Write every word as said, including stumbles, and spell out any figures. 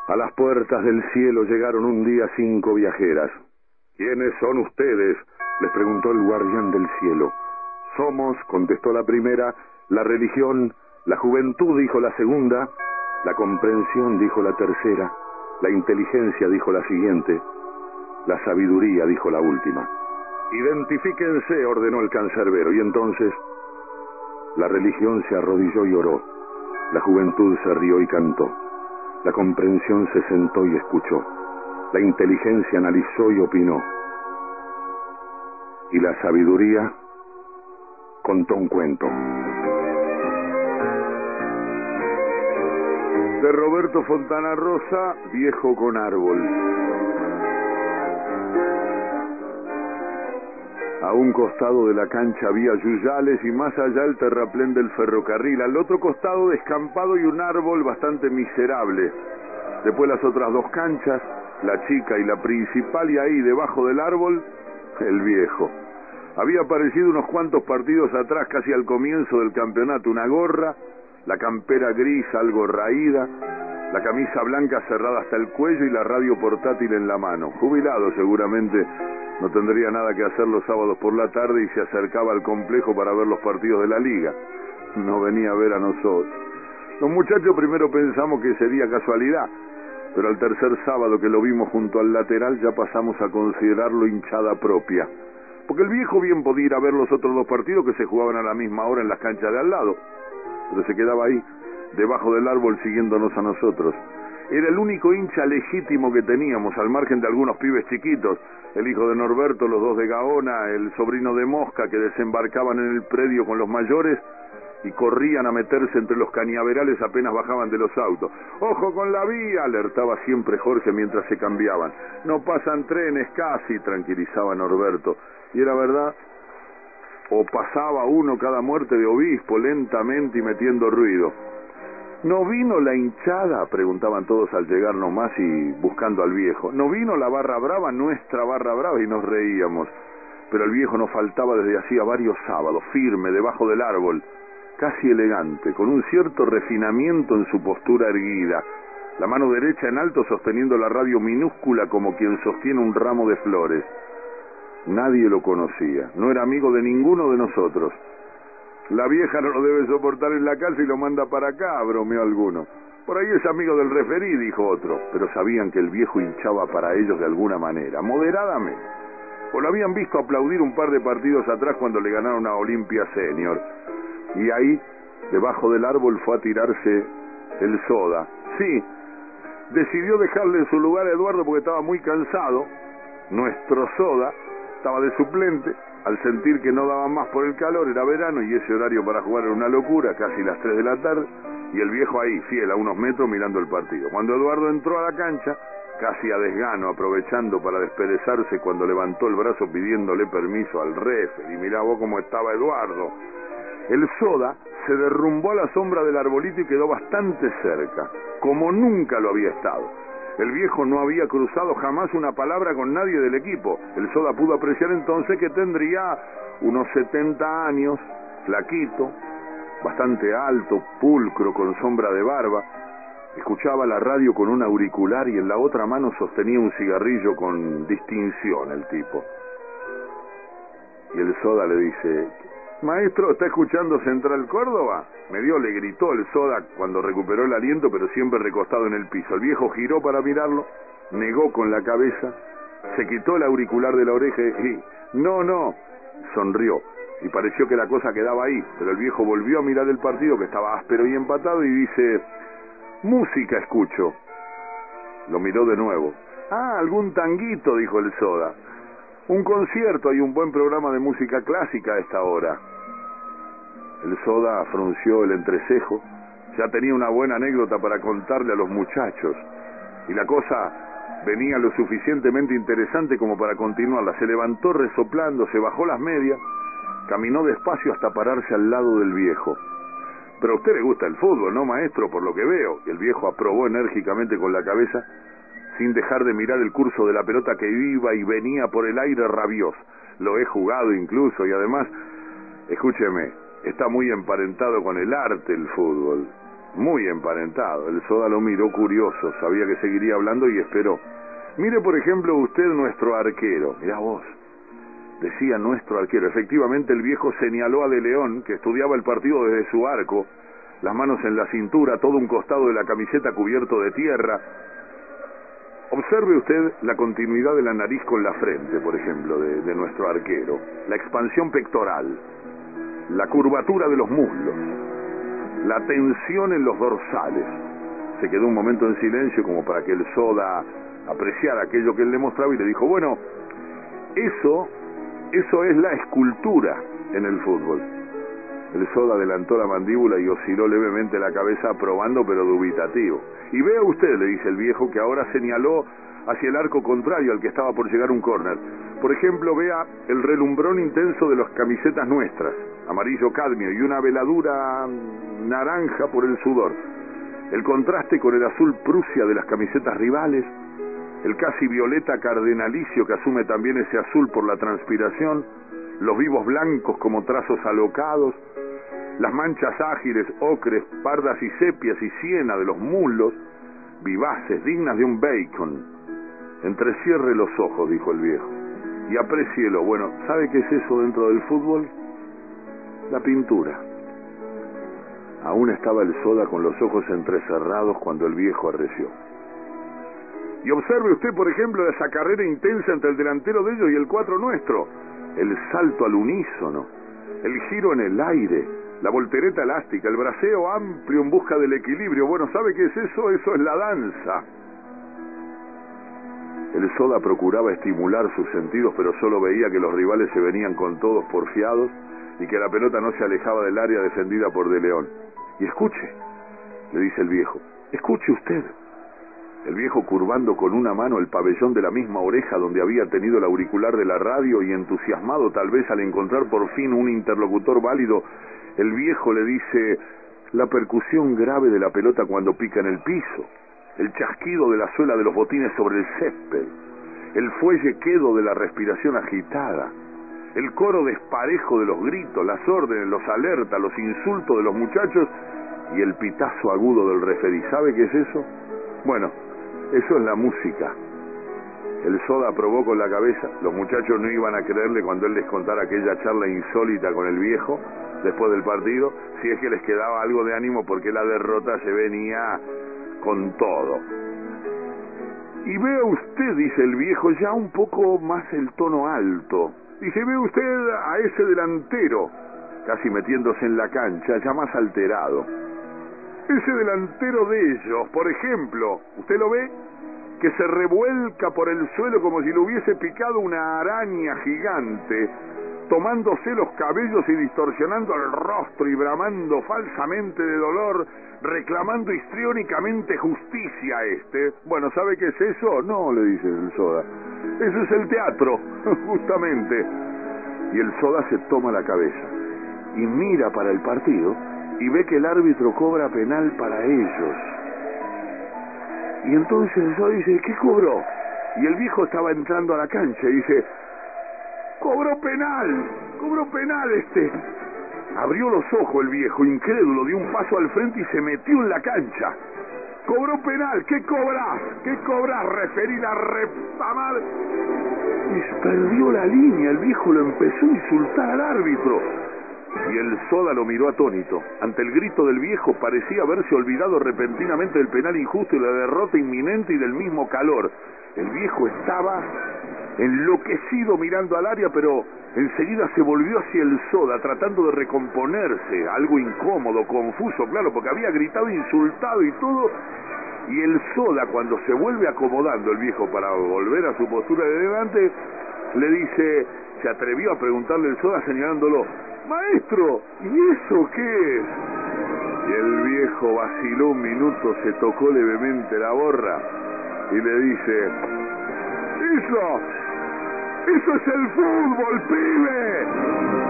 A las puertas del cielo llegaron un día cinco viajeras. ¿Quiénes son ustedes?, les preguntó el guardián del cielo. Somos, contestó la primera, la religión, la juventud, dijo la segunda, la comprensión, dijo la tercera, la inteligencia, dijo la siguiente, la sabiduría, dijo la última. Identifíquense, ordenó el cancerbero, y entonces la religión se arrodilló y oró, la juventud se rió y cantó, la comprensión se sentó y escuchó, la inteligencia analizó y opinó, y la sabiduría contó un cuento. De Roberto Fontana Rosa, Viejo con árbol. A un costado de la cancha había yuyales y más allá el terraplén del ferrocarril. Al otro costado descampado y un árbol bastante miserable. Después las otras dos canchas, la chica y la principal, y ahí debajo del árbol, el viejo. Había aparecido unos cuantos partidos atrás, casi al comienzo del campeonato, una gorra, la campera gris algo raída, la camisa blanca cerrada hasta el cuello y la radio portátil en la mano. Jubilado seguramente, no tendría nada que hacer los sábados por la tarde y se acercaba al complejo para ver los partidos de la liga. No venía a ver a nosotros. Los muchachos primero pensamos que sería casualidad, pero al tercer sábado que lo vimos junto al lateral ya pasamos a considerarlo hinchada propia. Porque el viejo bien podía ir a ver los otros dos partidos que se jugaban a la misma hora en las canchas de al lado, pero se quedaba ahí, debajo del árbol, siguiéndonos a nosotros. Era el único hincha legítimo que teníamos, al margen de algunos pibes chiquitos, el hijo de Norberto, los dos de Gaona, el sobrino de Mosca, que desembarcaban en el predio con los mayores y corrían a meterse entre los cañaverales apenas bajaban de los autos. ¡Ojo con la vía!, alertaba siempre Jorge mientras se cambiaban. No pasan trenes casi, tranquilizaba Norberto. Y era verdad, o pasaba uno cada muerte de obispo, lentamente y metiendo ruido. ¿No vino la hinchada?, preguntaban todos al llegar nomás y buscando al viejo. ¿No vino la barra brava, nuestra barra brava? Y nos reíamos. Pero el viejo no faltaba desde hacía varios sábados, firme, debajo del árbol, casi elegante, con un cierto refinamiento en su postura erguida, la mano derecha en alto sosteniendo la radio minúscula como quien sostiene un ramo de flores. Nadie lo conocía, no era amigo de ninguno de nosotros. La vieja no lo debe soportar en la casa y lo manda para acá, bromeó alguno. Por ahí es amigo del referí, dijo otro, pero sabían que el viejo hinchaba para ellos de alguna manera, moderadamente. O lo habían visto aplaudir un par de partidos atrás cuando le ganaron a Olimpia Senior. Y ahí, debajo del árbol, fue a tirarse el Soda. Sí, decidió dejarle en su lugar a Eduardo porque estaba muy cansado. Nuestro Soda estaba de suplente, al sentir que no daba más por el calor, era verano y ese horario para jugar era una locura, casi las tres de la tarde, y el viejo ahí, fiel a unos metros, mirando el partido. Cuando Eduardo entró a la cancha, casi a desgano, aprovechando para desperezarse cuando levantó el brazo pidiéndole permiso al refer, y mirá vos cómo estaba Eduardo. El Soda se derrumbó a la sombra del arbolito y quedó bastante cerca, como nunca lo había estado. El viejo no había cruzado jamás una palabra con nadie del equipo. El Soda pudo apreciar entonces que tendría unos setenta años, flaquito, bastante alto, pulcro, con sombra de barba. Escuchaba la radio con un auricular y en la otra mano sostenía un cigarrillo con distinción el tipo. Y el Soda le dice: «Maestro, ¿está escuchando Central Córdoba?». Medio le gritó el Soda cuando recuperó el aliento, pero siempre recostado en el piso. El viejo giró para mirarlo, negó con la cabeza, se quitó el auricular de la oreja y «No, no», sonrió. Y pareció que la cosa quedaba ahí, pero el viejo volvió a mirar el partido, que estaba áspero y empatado, y dice: «Música escucho». Lo miró de nuevo. «Ah, algún tanguito», dijo el Soda. «Un concierto, hay un buen programa de música clásica a esta hora». El Soda frunció el entrecejo, ya tenía una buena anécdota para contarle a los muchachos, y la cosa venía lo suficientemente interesante como para continuarla. Se levantó resoplando, se bajó las medias, caminó despacio hasta pararse al lado del viejo. «Pero a usted le gusta el fútbol, ¿no, maestro? Por lo que veo». Y el viejo aprobó enérgicamente con la cabeza, sin dejar de mirar el curso de la pelota que iba y venía por el aire rabioso. «Lo he jugado incluso, y además, escúcheme, está muy emparentado con el arte el fútbol». muy emparentado. El Soda lo miró curioso, sabía que seguiría hablando y esperó. Mire, por ejemplo, usted nuestro arquero. Mirá vos, decía nuestro arquero. Efectivamente, el viejo señaló a De León, que estudiaba el partido desde su arco, las manos en la cintura, todo un costado de la camiseta cubierto de tierra. Observe usted la continuidad de la nariz con la frente, por ejemplo, de, de nuestro arquero, la expansión pectoral, la curvatura de los muslos, la tensión en los dorsales. Se quedó un momento en silencio como para que el Soda apreciara aquello que él le mostraba y le dijo, bueno, eso, eso es la escultura en el fútbol. El Soda adelantó la mandíbula y osciló levemente la cabeza, aprobando pero dubitativo. Y vea usted, le dice el viejo, que ahora señaló hacia el arco contrario al que estaba por llegar un córner. Por ejemplo, vea el relumbrón intenso de las camisetas nuestras, amarillo cadmio y una veladura naranja por el sudor. El contraste con el azul Prusia de las camisetas rivales, el casi violeta cardenalicio que asume también ese azul por la transpiración, los vivos blancos como trazos alocados, las manchas ágiles, ocres, pardas y sepias y siena de los muslos, vivaces, dignas de un bacon. Entrecierre los ojos, dijo el viejo, y aprécielo. Bueno, ¿sabe qué es eso dentro del fútbol? La pintura. Aún estaba el Soda con los ojos entrecerrados cuando el viejo arreció. Y observe usted, por ejemplo, esa carrera intensa entre el delantero de ellos y el cuatro nuestro. El salto al unísono, el giro en el aire, la voltereta elástica, el braceo amplio en busca del equilibrio. Bueno, ¿sabe qué es eso? Eso es la danza. El Soda procuraba estimular sus sentidos, pero solo veía que los rivales se venían con todos porfiados y que la pelota no se alejaba del área defendida por De León. Y escuche, le dice el viejo, escuche usted. El viejo curvando con una mano el pabellón de la misma oreja donde había tenido el auricular de la radio y entusiasmado tal vez al encontrar por fin un interlocutor válido, el viejo le dice la percusión grave de la pelota cuando pica en el piso, el chasquido de la suela de los botines sobre el césped, el fuelle quedo de la respiración agitada, el coro desparejo de los gritos, las órdenes, los alertas, los insultos de los muchachos y el pitazo agudo del referí. ¿Sabe qué es eso? Bueno, eso es la música. El Soda aprobó con la cabeza. Los muchachos no iban a creerle cuando él les contara aquella charla insólita con el viejo después del partido, si es que les quedaba algo de ánimo, porque la derrota se venía con todo. Y vea usted, dice el viejo, ya un poco más el tono alto. Dice, ve usted a ese delantero, casi metiéndose en la cancha, ya más alterado. Ese delantero de ellos, por ejemplo, ¿usted lo ve? Que se revuelca por el suelo como si lo hubiese picado una araña gigante, tomándose los cabellos y distorsionando el rostro y bramando falsamente de dolor, reclamando histriónicamente justicia a este. Bueno, ¿sabe qué es eso? No, le dice el Soda. Eso es el teatro, justamente. Y el Soda se toma la cabeza y mira para el partido y ve que el árbitro cobra penal para ellos. Y entonces el Soda dice, ¿qué cobró? Y el viejo estaba entrando a la cancha y dice, ¡cobró penal! ¡Cobró penal este! Abrió los ojos el viejo, incrédulo, dio un paso al frente y se metió en la cancha. ¡Cobró penal! ¿Qué cobrás? ¿Qué cobrás? Referí la repa madre. Y perdió la línea, el viejo lo empezó a insultar al árbitro. Y el Soda lo miró atónito. Ante el grito del viejo parecía haberse olvidado repentinamente del penal injusto y la derrota inminente y del mismo calor. El viejo estaba enloquecido mirando al área, pero enseguida se volvió hacia el Soda tratando de recomponerse, algo incómodo, confuso, claro, porque había gritado, insultado y todo. Y el Soda, cuando se vuelve acomodando el viejo para volver a su postura de delante, le dice, se atrevió a preguntarle el Soda señalándolo, maestro, ¿y eso qué es? Y el viejo vaciló un minuto, se tocó levemente la borra y le dice, ¡eso! ¡Eso es el fútbol, pibe!